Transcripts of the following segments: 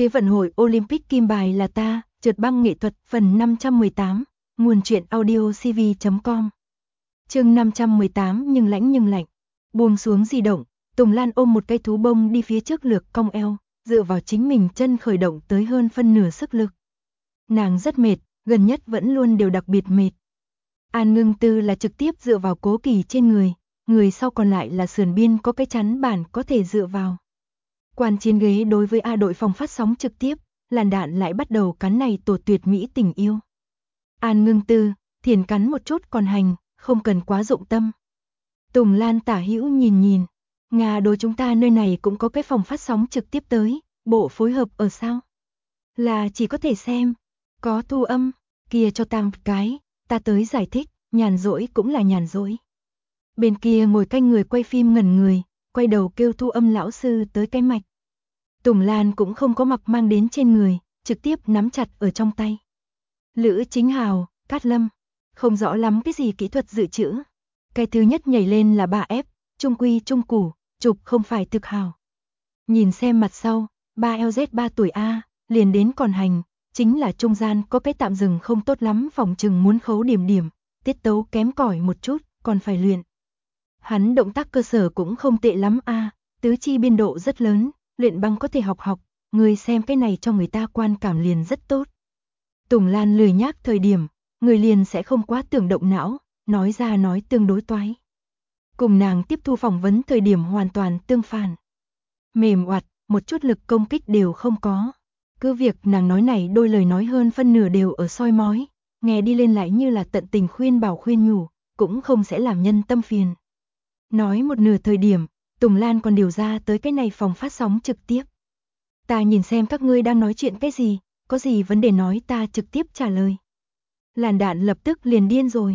Thế vận hội Olympic kim bài là ta, trượt băng nghệ thuật phần 518, nguồn truyện audio cv.com. Chương 518 nhưng lạnh. Buông xuống di động, Tùng Lan ôm một cây thú bông đi phía trước lược cong eo, dựa vào chính mình chân khởi động tới hơn phân nửa sức lực. Nàng rất mệt, gần nhất vẫn luôn đều đặc biệt mệt. An Ngưng Tư là trực tiếp dựa vào Cố Kỳ trên người sau còn lại là sườn biên có cái chắn bản có thể dựa vào. Quan chiến ghế đối với A đội phòng phát sóng trực tiếp, làn đạn lại bắt đầu cắn này tổ tuyệt mỹ tình yêu. An Ngưng Tư, thiền cắn một chút còn hành, không cần quá dụng tâm. Tùng Lan tả hữu nhìn, Nga đối chúng ta nơi này cũng có cái phòng phát sóng trực tiếp tới, bộ phối hợp ở sao? Là chỉ có thể xem, có thu âm, kia cho ta một cái, ta tới giải thích, nhàn rỗi cũng là nhàn rỗi. Bên kia ngồi canh người quay phim ngẩn người, quay đầu kêu thu âm lão sư tới cái mạch. Tùng Lan cũng không có mặc mang đến trên người, trực tiếp nắm chặt ở trong tay. Lữ Chính Hào, Cát Lâm, không rõ lắm cái gì kỹ thuật dự trữ. Cái thứ nhất nhảy lên là 3F, trung quy trung củ, chụp không phải thực hào. Nhìn xem mặt sau, 3LZ 3 tuổi A, liền đến còn hành, chính là trung gian có cái tạm dừng không tốt lắm phòng chừng muốn khấu điểm, tiết tấu kém cỏi một chút, còn phải luyện. Hắn động tác cơ sở cũng không tệ lắm a, tứ chi biên độ rất lớn, luyện băng có thể học, người xem cái này cho người ta quan cảm liền rất tốt. Tùng Lan lười nhác thời điểm, người liền sẽ không quá tưởng động não, nói ra nói tương đối toái. Cùng nàng tiếp thu phỏng vấn thời điểm hoàn toàn tương phản. Mềm oặt, một chút lực công kích đều không có. Cứ việc nàng nói này đôi lời nói hơn phân nửa đều ở soi mói, nghe đi lên lại như là tận tình khuyên bảo khuyên nhủ, cũng không sẽ làm nhân tâm phiền. Nói một nửa thời điểm, Tùng Lan còn điều ra tới cái này phòng phát sóng trực tiếp. Ta nhìn xem các ngươi đang nói chuyện cái gì, có gì vấn đề nói ta trực tiếp trả lời. Làn đạn lập tức liền điên rồi.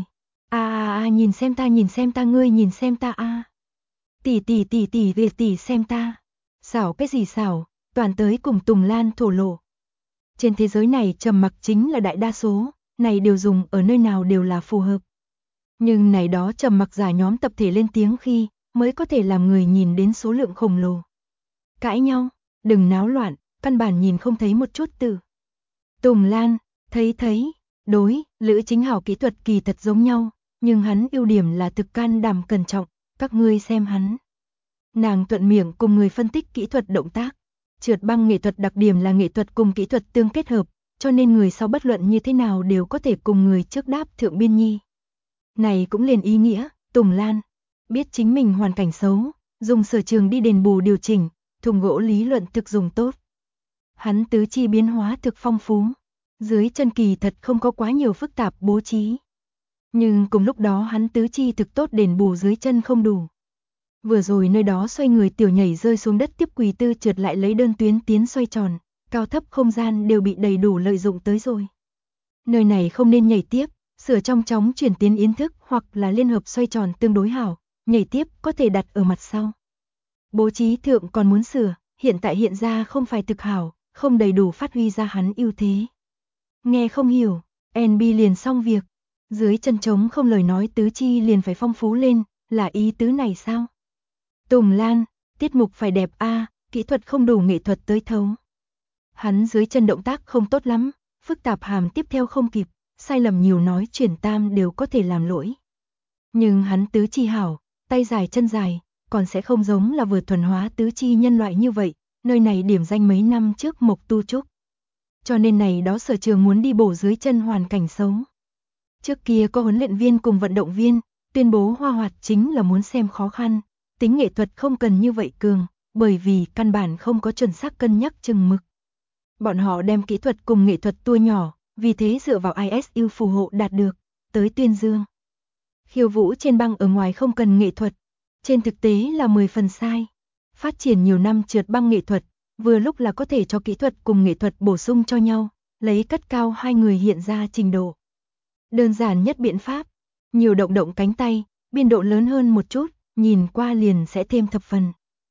Nhìn xem ta ngươi nhìn xem ta a. Tỷ về tỷ xem ta. Xảo cái gì xảo, toàn tới cùng Tùng Lan thổ lộ. Trên thế giới này trầm mặc chính là đại đa số, này đều dùng ở nơi nào đều là phù hợp. Nhưng này đó trầm mặc giả nhóm tập thể lên tiếng khi, mới có thể làm người nhìn đến số lượng khổng lồ. Cãi nhau, đừng náo loạn, căn bản nhìn không thấy một chút từ. Tùng Lan, thấy, đối, Lữ Chính Hào kỹ thuật kỳ thật giống nhau, nhưng hắn ưu điểm là thực can đảm cẩn trọng, các ngươi xem hắn. Nàng thuận miệng cùng người phân tích kỹ thuật động tác. Trượt băng nghệ thuật đặc điểm là nghệ thuật cùng kỹ thuật tương kết hợp, cho nên người sau bất luận như thế nào đều có thể cùng người trước đáp thượng biên nhi. Này cũng liền ý nghĩa, Tùng Lan biết chính mình hoàn cảnh xấu, dùng sở trường đi đền bù điều chỉnh, thùng gỗ lý luận thực dùng tốt. Hắn tứ chi biến hóa thực phong phú, dưới chân kỳ thật không có quá nhiều phức tạp bố trí. Nhưng cùng lúc đó hắn tứ chi thực tốt đền bù dưới chân không đủ. Vừa rồi nơi đó xoay người tiểu nhảy rơi xuống đất tiếp quỳ tư trượt lại lấy đơn tuyến tiến xoay tròn, cao thấp không gian đều bị đầy đủ lợi dụng tới rồi. Nơi này không nên nhảy tiếp, sửa trong chóng chuyển tiến yến thức hoặc là liên hợp xoay tròn tương đối hảo, nhảy tiếp có thể đặt ở mặt sau. Bố trí thượng còn muốn sửa, hiện tại hiện ra không phải thực hảo, không đầy đủ phát huy ra hắn ưu thế. Nghe không hiểu, NB liền xong việc, dưới chân trống không lời nói tứ chi liền phải phong phú lên, là ý tứ này sao? Tùng Lan, tiết mục phải đẹp a, kỹ thuật không đủ nghệ thuật tới thấu. Hắn dưới chân động tác không tốt lắm, phức tạp hàm tiếp theo không kịp, sai lầm nhiều nói chuyển tam đều có thể làm lỗi. Nhưng hắn tứ chi hảo, tay dài chân dài, còn sẽ không giống là vừa thuần hóa tứ chi nhân loại như vậy, nơi này điểm danh mấy năm trước Mộc Tu Trúc. Cho nên này đó sở trường muốn đi bổ dưới chân hoàn cảnh xấu. Trước kia có huấn luyện viên cùng vận động viên, tuyên bố hoa hoạt chính là muốn xem khó khăn. Tính nghệ thuật không cần như vậy cường, bởi vì căn bản không có chuẩn xác cân nhắc chừng mực. Bọn họ đem kỹ thuật cùng nghệ thuật tua nhỏ, vì thế dựa vào ISU phù hộ đạt được, tới tuyên dương. Khiêu vũ trên băng ở ngoài không cần nghệ thuật, trên thực tế là 10 phần sai. Phát triển nhiều năm trượt băng nghệ thuật, vừa lúc là có thể cho kỹ thuật cùng nghệ thuật bổ sung cho nhau, lấy cất cao hai người hiện ra trình độ. Đơn giản nhất biện pháp, nhiều động cánh tay, biên độ lớn hơn một chút. Nhìn qua liền sẽ thêm thập phần.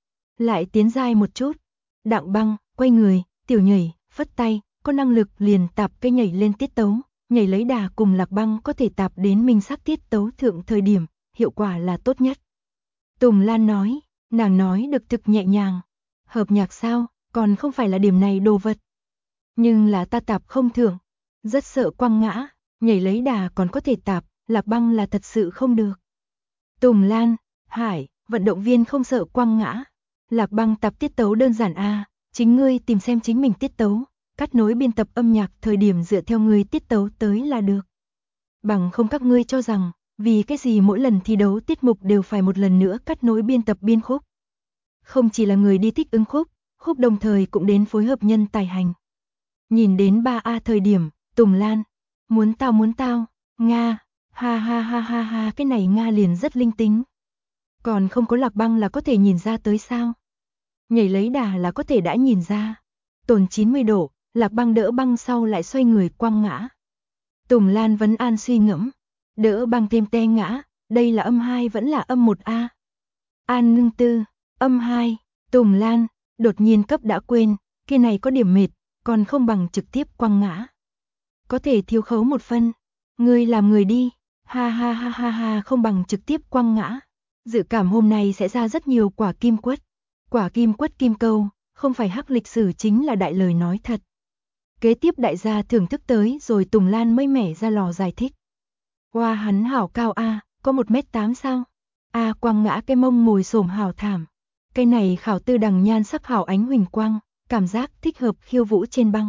Lại tiến dai một chút, đặng băng, quay người, tiểu nhảy, phất tay, có năng lực liền tạp cái nhảy lên tiết tấu, nhảy lấy đà cùng lạc băng có thể tạp đến minh sắc tiết tấu thượng thời điểm, hiệu quả là tốt nhất. Tùng Lan nói, nàng nói được thực nhẹ nhàng. Hợp nhạc sao, còn không phải là điểm này đồ vật. Nhưng là ta tạp không thượng, rất sợ quăng ngã, nhảy lấy đà còn có thể tạp, Lạc Băng là thật sự không được. Tùng Lan, Hải, vận động viên không sợ quăng ngã. Lạc Băng tập tiết tấu đơn giản a, chính ngươi tìm xem chính mình tiết tấu, cắt nối biên tập âm nhạc thời điểm dựa theo ngươi tiết tấu tới là được. Bằng không các ngươi cho rằng, vì cái gì mỗi lần thi đấu tiết mục đều phải một lần nữa cắt nối biên tập biên khúc. Không chỉ là người đi thích ứng khúc đồng thời cũng đến phối hợp nhân tài hành. Nhìn đến 3A thời điểm, Tùng Lan, muốn tao, Nga, ha ha ha ha ha, cái này Nga liền rất linh tính. Còn không có Lạc Băng là có thể nhìn ra tới sao? Nhảy lấy đà là có thể đã nhìn ra. Tồn 90 độ, Lạc Băng đỡ băng sau lại xoay người quăng ngã. Tùng Lan vấn an suy ngẫm, đỡ băng thêm te ngã, đây là âm 2 vẫn là âm 1A. An ngưng tư, âm 2, Tùng Lan, đột nhiên cấp đã quên, kia này có điểm mệt, còn không bằng trực tiếp quăng ngã. Có thể thiếu khấu một phân, ngươi làm người đi, ha ha ha ha ha, không bằng trực tiếp quăng ngã. Dự cảm hôm nay sẽ ra rất nhiều quả kim quất kim câu, không phải hắc lịch sử chính là đại lời nói thật. Kế tiếp đại gia thưởng thức tới rồi Tùng Lan mới mẻ ra lò giải thích. Hoa hắn hảo cao a, có 1m8 sao? A quăng ngã cái mông ngồi xổm hảo thảm. Cái này khảo tư đằng nhan sắc hảo ánh huỳnh quang, cảm giác thích hợp khiêu vũ trên băng.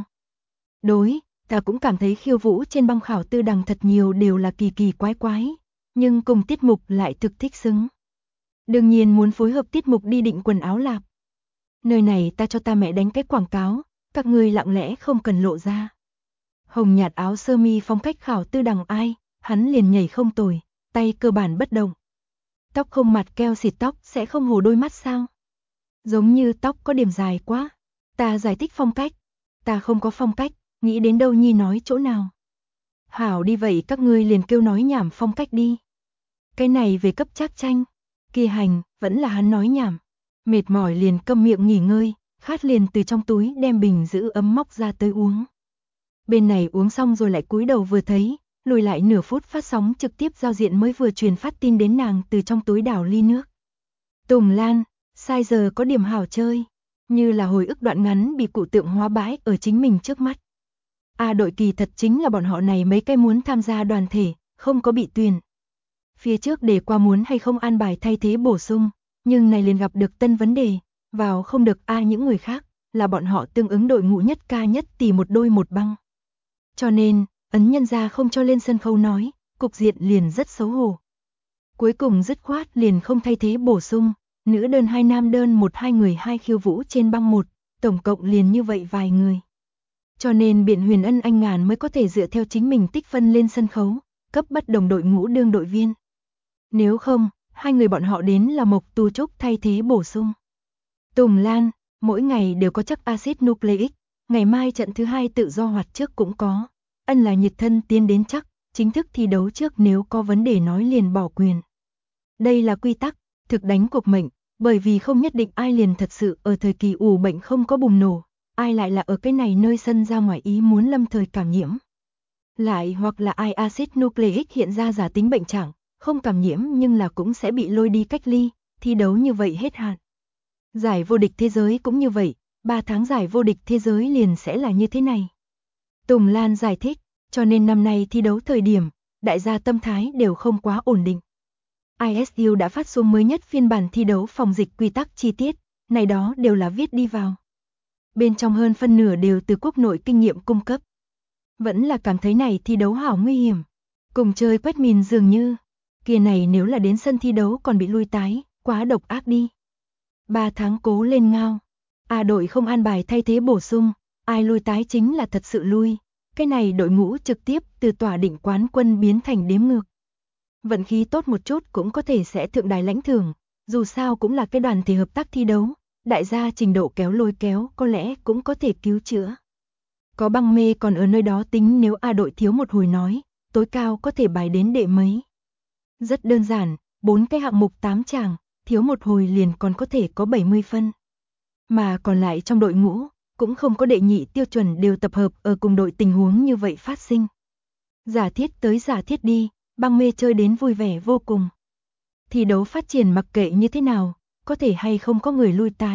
Đối, ta cũng cảm thấy khiêu vũ trên băng khảo tư đằng thật nhiều đều là kỳ kỳ quái quái, nhưng cùng tiết mục lại thực thích xứng. Đương nhiên muốn phối hợp tiết mục đi định quần áo lạp. Nơi này ta cho ta mẹ đánh cái quảng cáo, các ngươi lặng lẽ không cần lộ ra. Hồng nhạt áo sơ mi phong cách khảo tư đằng ai, hắn liền nhảy không tồi, tay cơ bản bất động. Tóc không mặt keo xịt tóc sẽ không hồ đôi mắt sao? Giống như tóc có điểm dài quá. Ta giải thích phong cách. Ta không có phong cách, nghĩ đến đâu nhi nói chỗ nào. Hảo đi vậy các ngươi liền kêu nói nhảm phong cách đi. Cái này về cấp trác tranh. Kia hành, vẫn là hắn nói nhảm. Mệt mỏi liền câm miệng nghỉ ngơi, khát liền từ trong túi đem bình giữ ấm móc ra tới uống. Bên này uống xong rồi lại cúi đầu vừa thấy, lùi lại nửa phút phát sóng trực tiếp giao diện mới vừa truyền phát tin đến nàng từ trong túi đảo ly nước. Tùng Lan, sai giờ có điểm hảo chơi, như là hồi ức đoạn ngắn bị cụ tượng hóa bãi ở chính mình trước mắt. A đội kỳ thật chính là bọn họ này mấy cái muốn tham gia đoàn thể, không có bị tuyển. Phía trước để qua muốn hay không an bài thay thế bổ sung, nhưng này liền gặp được tân vấn đề, vào không được A những người khác, là bọn họ tương ứng đội ngũ nhất ca nhất tỷ một đôi một băng. Cho nên, ấn nhân gia không cho lên sân khấu nói, cục diện liền rất xấu hổ. Cuối cùng dứt khoát liền không thay thế bổ sung, nữ đơn hai nam đơn một hai người hai khiêu vũ trên băng một, tổng cộng liền như vậy vài người. Cho nên Biện Huyền Ân anh ngàn mới có thể dựa theo chính mình tích phân lên sân khấu, cấp bất đồng đội ngũ đương đội viên. Nếu không, hai người bọn họ đến là Mộc Tu Trúc thay thế bổ sung. Tùng Lan, mỗi ngày đều có chắc axit nucleic, ngày mai trận thứ 2 tự do hoạt trước cũng có. Ân là nhiệt thân tiến đến chắc, chính thức thi đấu trước nếu có vấn đề nói liền bỏ quyền. Đây là quy tắc, thực đánh cuộc mệnh, bởi vì không nhất định ai liền thật sự ở thời kỳ ủ bệnh không có bùng nổ, ai lại là ở cái này nơi sân ra ngoài ý muốn lâm thời cảm nhiễm. Lại hoặc là ai axit nucleic hiện ra giả tính bệnh trạng, không cảm nhiễm nhưng là cũng sẽ bị lôi đi cách ly, thi đấu như vậy hết hạn. Giải vô địch thế giới cũng như vậy, 3 tháng giải vô địch thế giới liền sẽ là như thế này. Tùng Lan giải thích, cho nên năm nay thi đấu thời điểm, đại gia tâm thái đều không quá ổn định. ISU đã phát xuống mới nhất phiên bản thi đấu phòng dịch quy tắc chi tiết, này đó đều là viết đi vào. Bên trong hơn phân nửa đều từ quốc nội kinh nghiệm cung cấp. Vẫn là cảm thấy này thi đấu hảo nguy hiểm. Cùng chơi quét mìn dường như, kia này nếu là đến sân thi đấu còn bị lui tái, quá độc ác đi. 3 tháng cố lên ngao. A đội không an bài thay thế bổ sung, ai lui tái chính là thật sự lui. Cái này đội ngũ trực tiếp từ tỏa định quán quân biến thành đếm ngược. Vận khí tốt một chút cũng có thể sẽ thượng đài lãnh thưởng, dù sao cũng là cái đoàn thể hợp tác thi đấu, đại gia trình độ kéo lôi kéo có lẽ cũng có thể cứu chữa. Có băng mê còn ở nơi đó tính nếu A đội thiếu một hồi nói, tối cao có thể bài đến đệ mấy. Rất đơn giản, 4 cái hạng mục 8 chàng, thiếu một hồi liền còn có thể có 70 phân. Mà còn lại trong đội ngũ, cũng không có đệ nhị tiêu chuẩn đều tập hợp ở cùng đội tình huống như vậy phát sinh. Giả thiết tới giả thiết đi, băng mê chơi đến vui vẻ vô cùng. Thi đấu phát triển mặc kệ như thế nào, có thể hay không có người lui tái,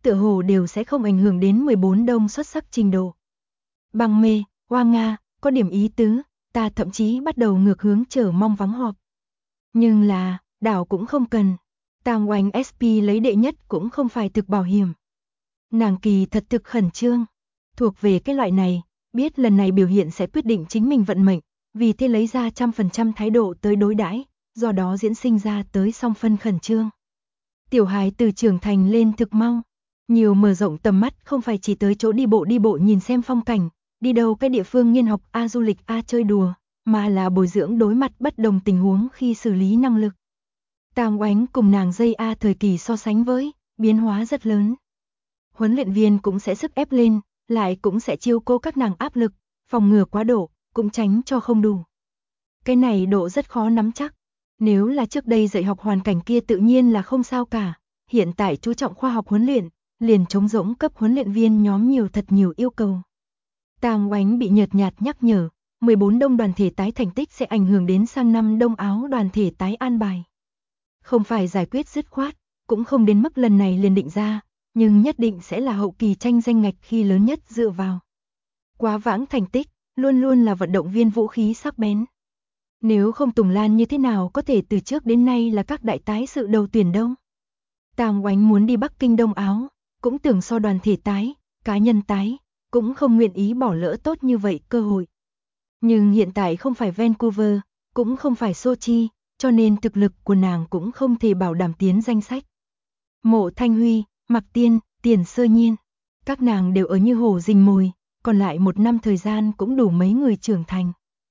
tựa hồ đều sẽ không ảnh hưởng đến 14 đông xuất sắc trình độ. Băng mê, Hoa Nga, có điểm ý tứ, ta thậm chí bắt đầu ngược hướng chờ mong vắng họp. Nhưng là, đảo cũng không cần. Tang Oanh SP lấy đệ nhất cũng không phải thực bảo hiểm. Nàng kỳ thật thực khẩn trương. Thuộc về cái loại này, biết lần này biểu hiện sẽ quyết định chính mình vận mệnh, vì thế lấy ra 100% thái độ tới đối đãi, do đó diễn sinh ra tới song phân khẩn trương. Tiểu hài từ trưởng thành lên thực mau, nhiều mở rộng tầm mắt không phải chỉ tới chỗ đi bộ nhìn xem phong cảnh, đi đâu cái địa phương nghiên học A du lịch A chơi đùa, mà là bồi dưỡng đối mặt bất đồng tình huống khi xử lý năng lực. Tang Oánh cùng nàng dây A thời kỳ so sánh với, biến hóa rất lớn. Huấn luyện viên cũng sẽ sức ép lên, lại cũng sẽ chiêu cô các nàng áp lực, phòng ngừa quá độ, cũng tránh cho không đủ. Cái này độ rất khó nắm chắc. Nếu là trước đây dạy học hoàn cảnh kia tự nhiên là không sao cả, hiện tại chú trọng khoa học huấn luyện, liền trống rỗng cấp huấn luyện viên nhóm thật nhiều yêu cầu. Tang Oánh bị nhợt nhạt nhắc nhở, 14 đông đoàn thể tái thành tích sẽ ảnh hưởng đến sang năm đông áo đoàn thể tái an bài. Không phải giải quyết dứt khoát, cũng không đến mức lần này liền định ra, nhưng nhất định sẽ là hậu kỳ tranh danh ngạch khi lớn nhất dựa vào. Quá vãng thành tích, luôn luôn là vận động viên vũ khí sắc bén. Nếu không Tùng Lan như thế nào có thể từ trước đến nay là các đại tái sự đầu tuyển đông. Tang Oánh muốn đi Bắc Kinh đông áo, cũng tưởng so đoàn thể tái, cá nhân tái, cũng không nguyện ý bỏ lỡ tốt như vậy cơ hội. Nhưng hiện tại không phải Vancouver, cũng không phải Sochi, cho nên thực lực của nàng cũng không thể bảo đảm tiến danh sách. Mộ Thanh Huy, Mạc Tiên, Tiền Sơ Nhiên, các nàng đều ở như hổ rình mồi, còn lại 1 năm thời gian cũng đủ mấy người trưởng thành.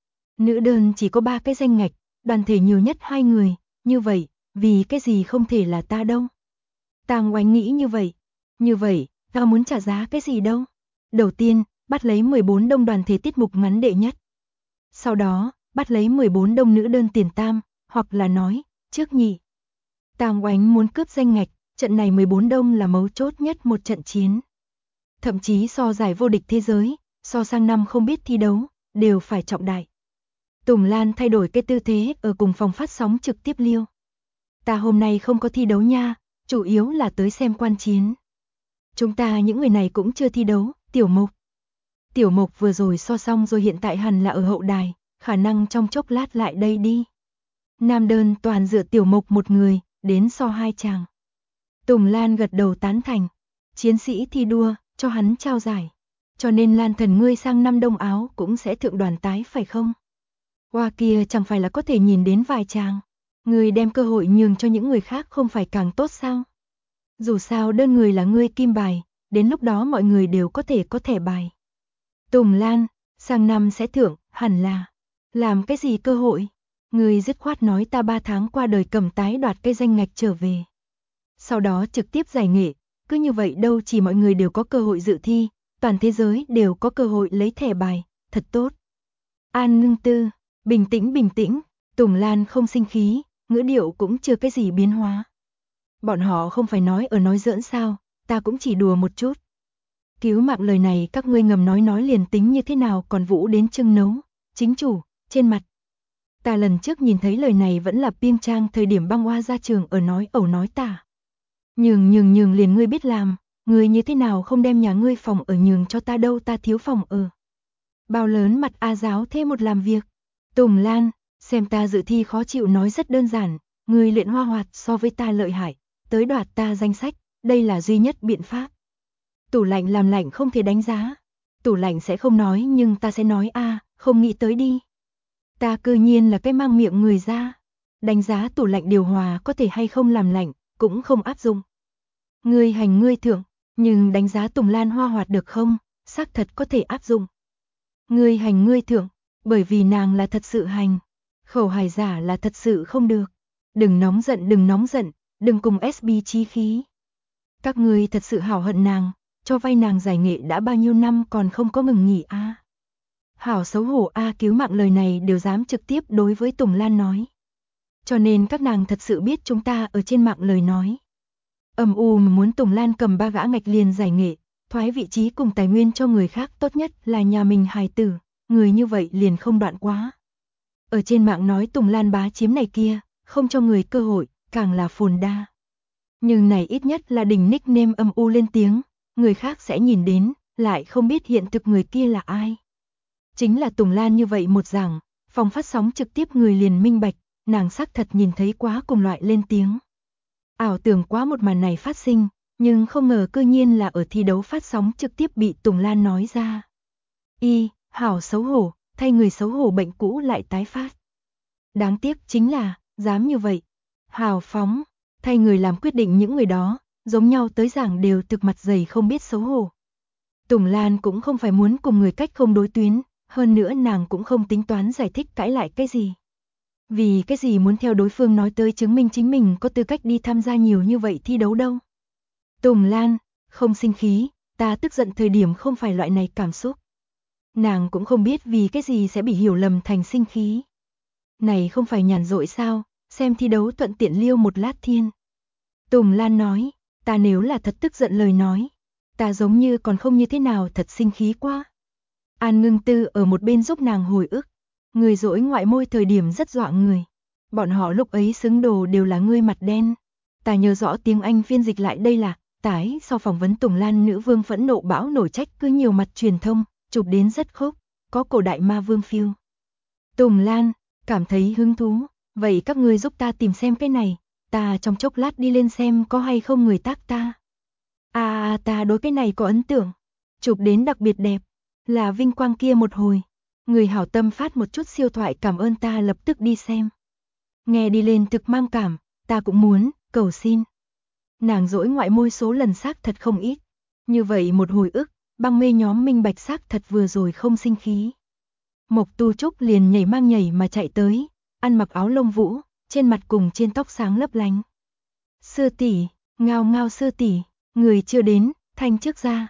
Nữ đơn chỉ có 3 cái danh ngạch, đoàn thể nhiều nhất 2 người, như vậy, vì cái gì không thể là ta đâu. Tang Oánh nghĩ như vậy, ta muốn trả giá cái gì đâu. Đầu tiên, bắt lấy 14 đông đoàn thể tiết mục ngắn đệ nhất. Sau đó, bắt lấy 14 đông nữ đơn tiền tam, hoặc là nói, trước nhì. Tang Oánh muốn cướp danh ngạch, trận này 14 đông là mấu chốt nhất một trận chiến. Thậm chí so giải vô địch thế giới, so sang năm không biết thi đấu, đều phải trọng đại. Tùng Lan thay đổi cái tư thế ở cùng phòng phát sóng trực tiếp liêu. Ta hôm nay không có thi đấu nha, chủ yếu là tới xem quan chiến. Chúng ta những người này cũng chưa thi đấu, Tiểu Mộc. Tiểu Mộc vừa rồi so xong rồi hiện tại hẳn là ở hậu đài, khả năng trong chốc lát lại đây đi. Nam đơn toàn dựa Tiểu Mộc một người, đến so 2 chàng. Tùng Lan gật đầu tán thành. Chiến sĩ thi đua, cho hắn trao giải. Cho nên Lan thần ngươi sang năm đông áo cũng sẽ thượng đoàn tái phải không? Hoa kia chẳng phải là có thể nhìn đến vài chàng. Ngươi đem cơ hội nhường cho những người khác không phải càng tốt sao? Dù sao đơn người là ngươi kim bài, đến lúc đó mọi người đều có thể có thẻ bài. Tùng Lan, sang năm sẽ thưởng, hẳn là. Làm cái gì cơ hội? Ngươi dứt khoát nói ta 3 tháng qua đời cầm tái đoạt cái danh ngạch trở về. Sau đó trực tiếp giải nghệ, cứ như vậy đâu chỉ mọi người đều có cơ hội dự thi, toàn thế giới đều có cơ hội lấy thẻ bài, thật tốt. An Ngưng Tư, bình tĩnh, Tùng Lan không sinh khí, ngữ điệu cũng chưa cái gì biến hóa. Bọn họ không phải nói ở nói giỡn sao, ta cũng chỉ đùa một chút. Cứu mạng lời này các ngươi ngầm nói liền tính như thế nào còn vũ đến chưng nấu, chính chủ, trên mặt. Ta lần trước nhìn thấy lời này vẫn là Piêng Trang thời điểm băng hoa ra trường ở nói ẩu nói tả. Nhường liền ngươi biết làm, ngươi như thế nào không đem nhà ngươi phòng ở nhường cho ta đâu, ta thiếu phòng ở. Bao lớn mặt A giáo thêm một làm việc. Tùng Lan, xem ta dự thi khó chịu nói rất đơn giản, ngươi luyện hoa hoạt so với ta lợi hại, tới đoạt ta danh sách, đây là duy nhất biện pháp. Tủ lạnh làm lạnh không thể đánh giá. Tủ lạnh sẽ không nói nhưng ta sẽ nói a, không nghĩ tới đi. Ta cư nhiên là cái mang miệng người ra. Đánh giá tủ lạnh điều hòa có thể hay không làm lạnh, cũng không áp dụng. Ngươi hành ngươi thưởng, nhưng đánh giá Tùng Lan hoa hoạt được không, xác thật có thể áp dụng. Ngươi hành ngươi thưởng, bởi vì nàng là thật sự hành. Khẩu hài giả là thật sự không được. Đừng nóng giận, đừng cùng SB chí khí. Các ngươi thật sự hảo hận nàng, cho vay nàng giải nghệ đã bao nhiêu năm còn không có ngừng nghỉ a. Hảo xấu hổ a, cứu mạng lời này đều dám trực tiếp đối với Tùng Lan nói. Cho nên các nàng thật sự biết chúng ta ở trên mạng lời nói. Muốn Tùng Lan cầm 3 gã ngạch liền giải nghệ, thoái vị trí cùng tài nguyên cho người khác, tốt nhất là nhà mình hài tử, người như vậy liền không đoạn quá. Ở trên mạng nói Tùng Lan bá chiếm này kia, không cho người cơ hội, càng là phồn đa. Nhưng này ít nhất là đỉnh nickname âm u lên tiếng, người khác sẽ nhìn đến, lại không biết hiện thực người kia là ai. Chính là Tùng Lan như vậy một giảng, phòng phát sóng trực tiếp người liền minh bạch, nàng xác thật nhìn thấy quá cùng loại lên tiếng. Ảo tưởng quá một màn này phát sinh, nhưng không ngờ cư nhiên là ở thi đấu phát sóng trực tiếp bị Tùng Lan nói ra. Hảo xấu hổ, thay người xấu hổ bệnh cũ lại tái phát. Đáng tiếc chính là, dám như vậy. Hào phóng, thay người làm quyết định những người đó, giống nhau tới giảng đều thực mặt dày không biết xấu hổ. Tùng Lan cũng không phải muốn cùng người cách không đối tuyến, hơn nữa nàng cũng không tính toán giải thích cãi lại cái gì. Vì cái gì muốn theo đối phương nói tới chứng minh chính mình có tư cách đi tham gia nhiều như vậy thi đấu đâu. Tùng Lan, không sinh khí, ta tức giận thời điểm không phải loại này cảm xúc. Nàng cũng không biết vì cái gì sẽ bị hiểu lầm thành sinh khí. Này không phải nhàn rỗi sao, xem thi đấu thuận tiện liêu một lát thiên. Tùng Lan nói, ta nếu là thật tức giận lời nói, ta giống như còn không như thế nào thật sinh khí quá. An Ngưng Tư ở một bên giúp nàng hồi ức, người dỗi ngoại môi thời điểm rất dọa người. Bọn họ lúc ấy xứng đồ đều là ngươi mặt đen. Ta nhớ rõ tiếng Anh phiên dịch lại đây là, tái sau phỏng vấn Tùng Lan nữ vương phẫn nộ bão nổi trách cứ nhiều mặt truyền thông, chụp đến rất khốc, có cổ đại ma vương feel. Tùng Lan, cảm thấy hứng thú, vậy các ngươi giúp ta tìm xem cái này, ta trong chốc lát đi lên xem có hay không người tác ta. Ta đối cái này có ấn tượng, chụp đến đặc biệt đẹp, là vinh quang kia một hồi. Người hảo tâm phát một chút siêu thoại cảm ơn ta lập tức đi xem. Nghe đi lên thực mang cảm, ta cũng muốn, cầu xin. Nàng dỗi ngoại môi số lần xác thật không ít. Như vậy một hồi ức, băng mê nhóm minh bạch xác thật vừa rồi không sinh khí. Mộc Tu Trúc liền nhảy mang nhảy mà chạy tới, ăn mặc áo lông vũ, trên mặt cùng trên tóc sáng lấp lánh. Sư tỷ, ngao ngao sư tỷ, người chưa đến, thanh trước ra.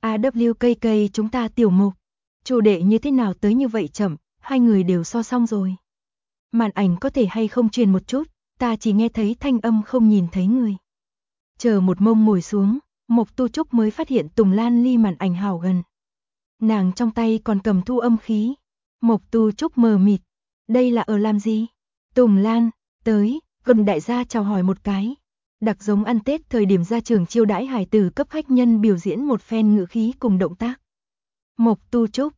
AWKK chúng ta tiểu Mộc. Chủ đệ như thế nào tới như vậy chậm, hai người đều so xong rồi. Màn ảnh có thể hay không truyền một chút, ta chỉ nghe thấy thanh âm không nhìn thấy người. Chờ một mông ngồi xuống, Mộc Tu Trúc mới phát hiện Tùng Lan ly màn ảnh hảo gần. Nàng trong tay còn cầm thu âm khí. Mộc Tu Trúc mờ mịt, đây là ở làm gì? Tùng Lan, tới, gần đại gia chào hỏi một cái. Đặc giống ăn Tết thời điểm ra trường chiêu đãi hài tử cấp khách nhân biểu diễn một phen ngữ khí cùng động tác. Mộc Tu Trúc,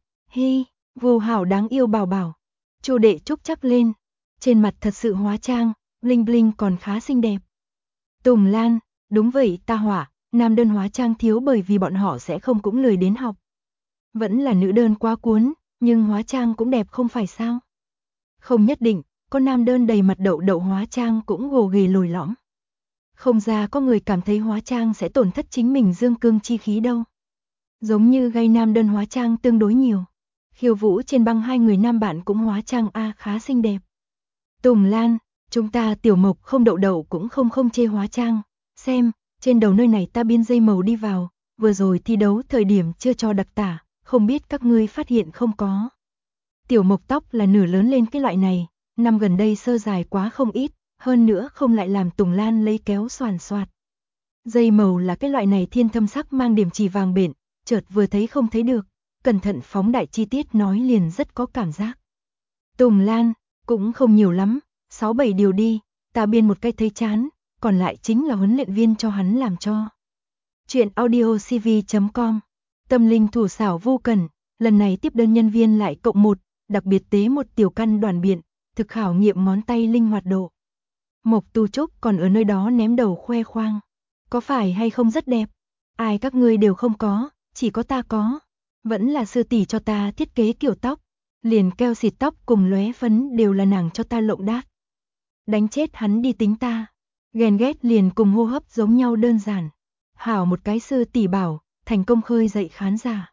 vô hảo đáng yêu bảo bảo. Chu đệ Trúc chắc lên, trên mặt thật sự hóa trang, bling bling còn khá xinh đẹp. Tùng Lan, đúng vậy ta hỏa, nam đơn hóa trang thiếu bởi vì bọn họ sẽ không cũng lười đến học. Vẫn là nữ đơn quá cuốn, nhưng hóa trang cũng đẹp không phải sao? Không nhất định, có nam đơn đầy mặt đậu đậu hóa trang cũng gồ ghề lồi lõm. Không ra có người cảm thấy hóa trang sẽ tổn thất chính mình dương cương chi khí đâu. Giống như gây nam đơn hóa trang tương đối nhiều. Khiêu vũ trên băng hai người nam bạn cũng hóa trang khá xinh đẹp. Tùng Lan, chúng ta tiểu Mộc không đậu đậu cũng không chê hóa trang. Xem, trên đầu nơi này ta biên dây màu đi vào, vừa rồi thi đấu thời điểm chưa cho đặc tả, không biết các ngươi phát hiện không có. Tiểu Mộc tóc là nửa lớn lên cái loại này, năm gần đây sơ dài quá không ít, hơn nữa không lại làm Tùng Lan lấy kéo xoàn xoạt. Dây màu là cái loại này thiên thâm sắc mang điểm chỉ vàng bện, chợt vừa thấy không thấy được, cẩn thận phóng đại chi tiết nói liền rất có cảm giác. Tùng Lan, cũng không nhiều lắm, 6-7 điều đi, ta biên một cái thấy chán, còn lại chính là huấn luyện viên cho hắn làm cho. Chuyện audiocv.com, tâm linh thủ xảo vô cần, lần này tiếp đơn nhân viên lại cộng 1, đặc biệt tế một tiểu căn đoàn biện, thực khảo nghiệm ngón tay linh hoạt độ. Mộc Tu Trúc còn ở nơi đó ném đầu khoe khoang. Có phải hay không rất đẹp? Ai các ngươi đều không có, chỉ có ta có. Vẫn là sư tỷ cho ta thiết kế kiểu tóc. Liền keo xịt tóc cùng lóe phấn đều là nàng cho ta lộng đát. Đánh chết hắn đi tính ta. Ghen ghét liền cùng hô hấp giống nhau đơn giản. Hảo một cái sư tỷ bảo, thành công khơi dậy khán giả.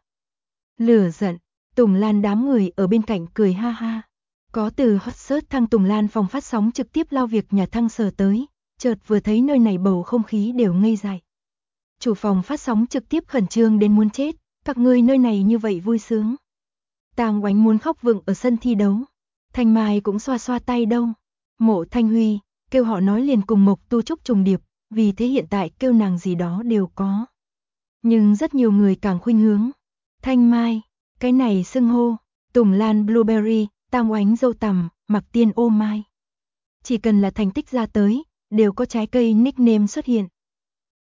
Lửa giận, Tùng Lan đám người ở bên cạnh cười ha ha. Có từ hot search thăng Tùng Lan phòng phát sóng trực tiếp lao việc nhà thăng sở tới, chợt vừa thấy nơi này bầu không khí đều ngây dại. Chủ phòng phát sóng trực tiếp khẩn trương đến muốn chết, các ngươi nơi này như vậy vui sướng. Tàng Oánh muốn khóc vựng ở sân thi đấu. Thanh Mai cũng xoa xoa tay đâu. Mộ Thanh Huy, kêu họ nói liền cùng Mộc Tu Trúc trùng điệp, vì thế hiện tại kêu nàng gì đó đều có. Nhưng rất nhiều người càng khuynh hướng. Thanh Mai, cái này xưng hô, Tùng Lan Blueberry, Tàng Oánh dâu tằm, Mặc Tiên ô mai. Chỉ cần là thành tích ra tới, đều có trái cây nickname xuất hiện,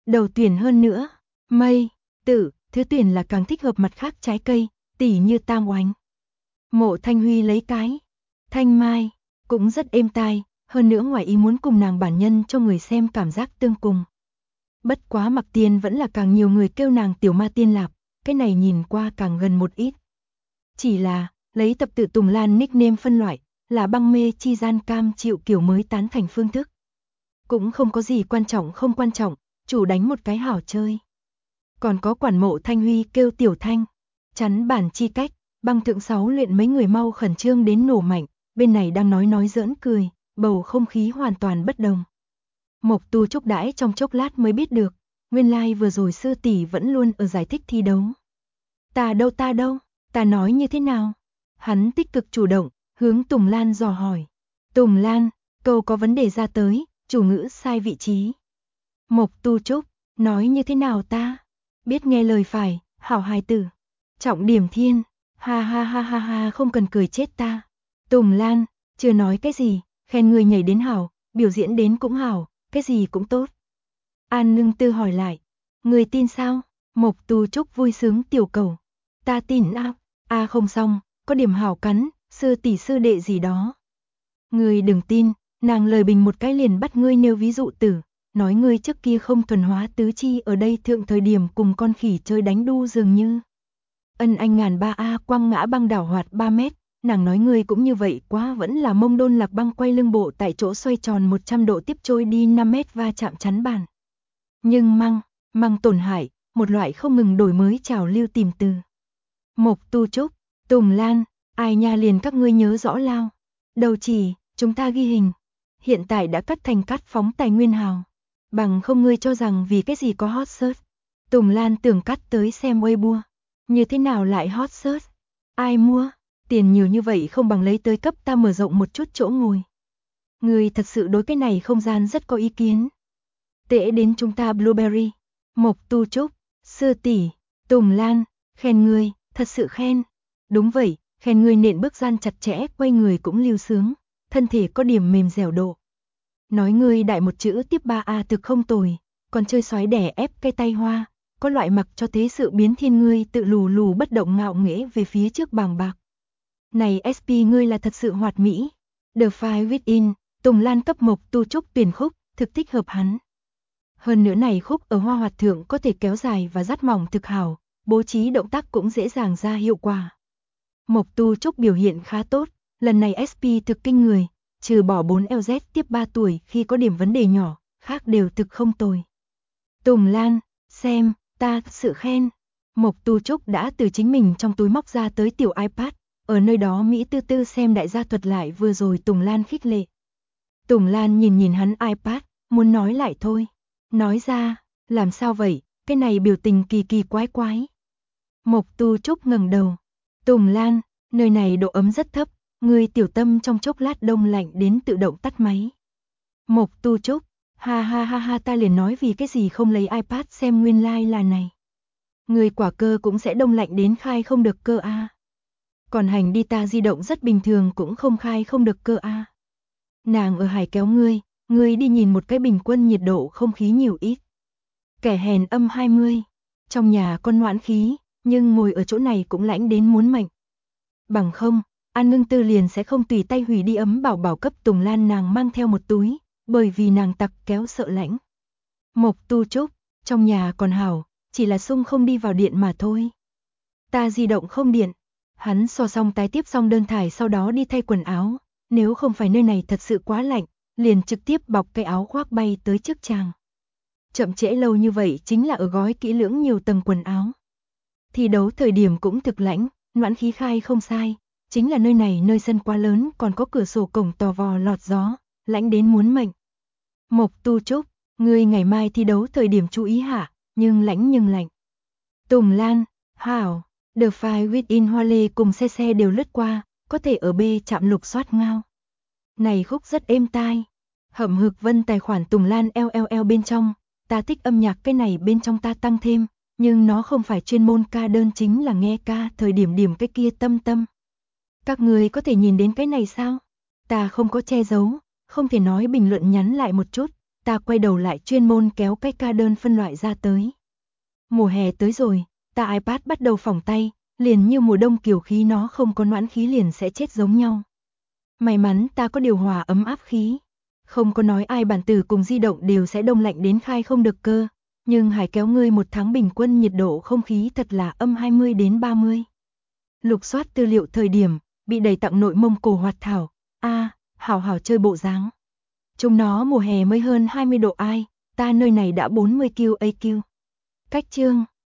đầu tuyển hơn nữa. Mây, Tử, thứ tuyển là càng thích hợp mặt khác trái cây, tỉ như tam oánh. Mộ Thanh Huy lấy cái. Thanh Mai, cũng rất êm tai, hơn nữa ngoài ý muốn cùng nàng bản nhân cho người xem cảm giác tương cùng. Bất quá Mặc Tiên vẫn là càng nhiều người kêu nàng tiểu ma tiên lạp, cái này nhìn qua càng gần một ít. Chỉ là, lấy tập tự Tùng Lan nickname phân loại, là băng mê chi gian cam chịu kiểu mới tán thành phương thức. Cũng không có gì quan trọng không quan trọng, chủ đánh một cái hảo chơi. Còn có quản Mộ Thanh Huy kêu tiểu thanh, chắn bản chi cách, băng thượng 6 luyện mấy người mau khẩn trương đến nổ mạnh, bên này đang nói giỡn cười, bầu không khí hoàn toàn bất đồng. Mộc Tu Trúc đãi trong chốc lát mới biết được, nguyên lai vừa rồi sư tỷ vẫn luôn ở giải thích thi đấu. Ta đâu, ta nói như thế nào? Hắn tích cực chủ động, hướng Tùng Lan dò hỏi. Tùng Lan, câu có vấn đề ra tới, chủ ngữ sai vị trí. Mộc Tu Trúc, nói như thế nào ta? Biết nghe lời phải, hảo hài tử. Trọng điểm thiên, ha không cần cười chết ta. Tùng Lan, chưa nói cái gì, khen người nhảy đến hảo, biểu diễn đến cũng hảo, cái gì cũng tốt. An Ngưng Tư hỏi lại, người tin sao? Mộc Tu Trúc vui sướng tiểu cầu. Ta tin không xong, có điểm hảo cắn, sư tỷ sư đệ gì đó. Người đừng tin, nàng lời bình một cái liền bắt ngươi nêu ví dụ tử, nói ngươi trước kia không thuần hóa tứ chi ở đây thượng thời điểm cùng con khỉ chơi đánh đu dường như. Ân anh ngàn 3A quăng ngã băng đảo hoạt 3 mét, nàng nói ngươi cũng như vậy quá vẫn là mông đôn lạc băng quay lưng bộ tại chỗ xoay tròn 100 độ tiếp trôi đi 5 mét va chạm chắn bàn. Nhưng măng tổn hại, một loại không ngừng đổi mới trào lưu tìm từ. Mộc Tu Trúc, Tùng Lan, ai nha liền các ngươi nhớ rõ lao. Đầu chỉ, chúng ta ghi hình. Hiện tại đã cắt thành cắt phóng tài nguyên hào. Bằng không ngươi cho rằng vì cái gì có hot search. Tùng Lan tưởng cắt tới xem Weibo. Như thế nào lại hot search? Ai mua? Tiền nhiều như vậy không bằng lấy tới cấp ta mở rộng một chút chỗ ngồi. Ngươi thật sự đối cái này không gian rất có ý kiến. Tệ đến chúng ta Blueberry. Mộc Tu Trúc, sư tỷ, Tùng Lan, khen ngươi, thật sự khen. Đúng vậy, khen ngươi nện bước gian chặt chẽ, quay người cũng lưu sướng, thân thể có điểm mềm dẻo độ. Nói ngươi đại một chữ tiếp 3A thực không tồi, còn chơi xoáy đẻ ép cây tay hoa, có loại mặc cho thế sự biến thiên ngươi tự lù lù bất động ngạo nghễ về phía trước bàng bạc. Này SP ngươi là thật sự hoạt mỹ. The Fire Within, Tùng Lan cấp Mộc Tu Trúc tuyển khúc, thực thích hợp hắn. Hơn nữa này khúc ở hoa hoạt thượng có thể kéo dài và dắt mỏng thực hảo, bố trí động tác cũng dễ dàng ra hiệu quả. Mộc Tu Trúc biểu hiện khá tốt, lần này SP thực kinh người, trừ bỏ 4LZ tiếp 3 tuổi khi có điểm vấn đề nhỏ, khác đều thực không tồi. Tùng Lan, xem, ta sự khen. Mộc Tu Trúc đã từ chính mình trong túi móc ra tới tiểu iPad, ở nơi đó Mỹ tư tư xem đại gia thuật lại vừa rồi Tùng Lan khích lệ. Tùng Lan nhìn hắn iPad, muốn nói lại thôi. Nói ra, làm sao vậy, cái này biểu tình kỳ kỳ quái quái. Mộc Tu Trúc ngẩng đầu. Tùng Lan, nơi này độ ấm rất thấp, người tiểu tâm trong chốc lát đông lạnh đến tự động tắt máy. Mộc Tu Trúc, ha ta liền nói vì cái gì không lấy iPad xem nguyên lai là này. Người quả cơ cũng sẽ đông lạnh đến khai không được cơ a. Còn hành đi ta di động rất bình thường cũng không khai không được cơ a. Nàng ở hải kéo ngươi đi nhìn một cái bình quân nhiệt độ không khí nhiều ít. Kẻ hèn âm 20, trong nhà con noãn khí, nhưng ngồi ở chỗ này cũng lãnh đến muốn mệnh. Bằng không, An Ngưng Tư liền sẽ không tùy tay hủy đi ấm bảo bảo cấp Tùng Lan nàng mang theo một túi, bởi vì nàng tặc kéo sợ lãnh. Mộc Tu Trúc, trong nhà còn hảo, chỉ là xung không đi vào điện mà thôi. Ta di động không điện. Hắn so xong tái tiếp xong đơn thải sau đó đi thay quần áo, nếu không phải nơi này thật sự quá lạnh, liền trực tiếp bọc cái áo khoác bay tới trước chàng. Chậm trễ lâu như vậy chính là ở gói kỹ lưỡng nhiều tầng quần áo. Thi đấu thời điểm cũng thực lãnh, noãn khí khai không sai, chính là nơi này nơi sân quá lớn còn có cửa sổ cổng tò vò lọt gió, lãnh đến muốn mệnh. Mộc Tu Trúc, ngươi ngày mai thi đấu thời điểm chú ý hạ, nhưng lãnh nhưng lạnh. Tùng Lan, hảo, The Fire Within Hoa Lê cùng xe đều lướt qua, có thể ở B chạm lục soát ngao. Này khúc rất êm tai. Hậm hực vân tài khoản Tùng Lan LLL bên trong, ta thích âm nhạc cái này bên trong ta tăng thêm, nhưng nó không phải chuyên môn ca đơn chính là nghe ca thời điểm cái kia tâm. Các người có thể nhìn đến cái này sao? Ta không có che giấu, không thể nói bình luận nhắn lại một chút, ta quay đầu lại chuyên môn kéo cái ca đơn phân loại ra tới. Mùa hè tới rồi, ta iPad bắt đầu phỏng tay, liền như mùa đông kiểu khí nó không có noãn khí liền sẽ chết giống nhau. May mắn ta có điều hòa ấm áp khí. Không có nói ai bản tử cùng di động đều sẽ đông lạnh đến khai không được cơ, nhưng hải kéo ngươi một tháng bình quân nhiệt độ không khí thật là âm 20 đến 30. Lục soát tư liệu thời điểm, bị đầy tặng nội Mông Cổ hoạt thảo, hảo hảo chơi bộ dáng. Chúng nó mùa hè mới hơn 20 độ ai, ta nơi này đã 40 QAQ. Cách chương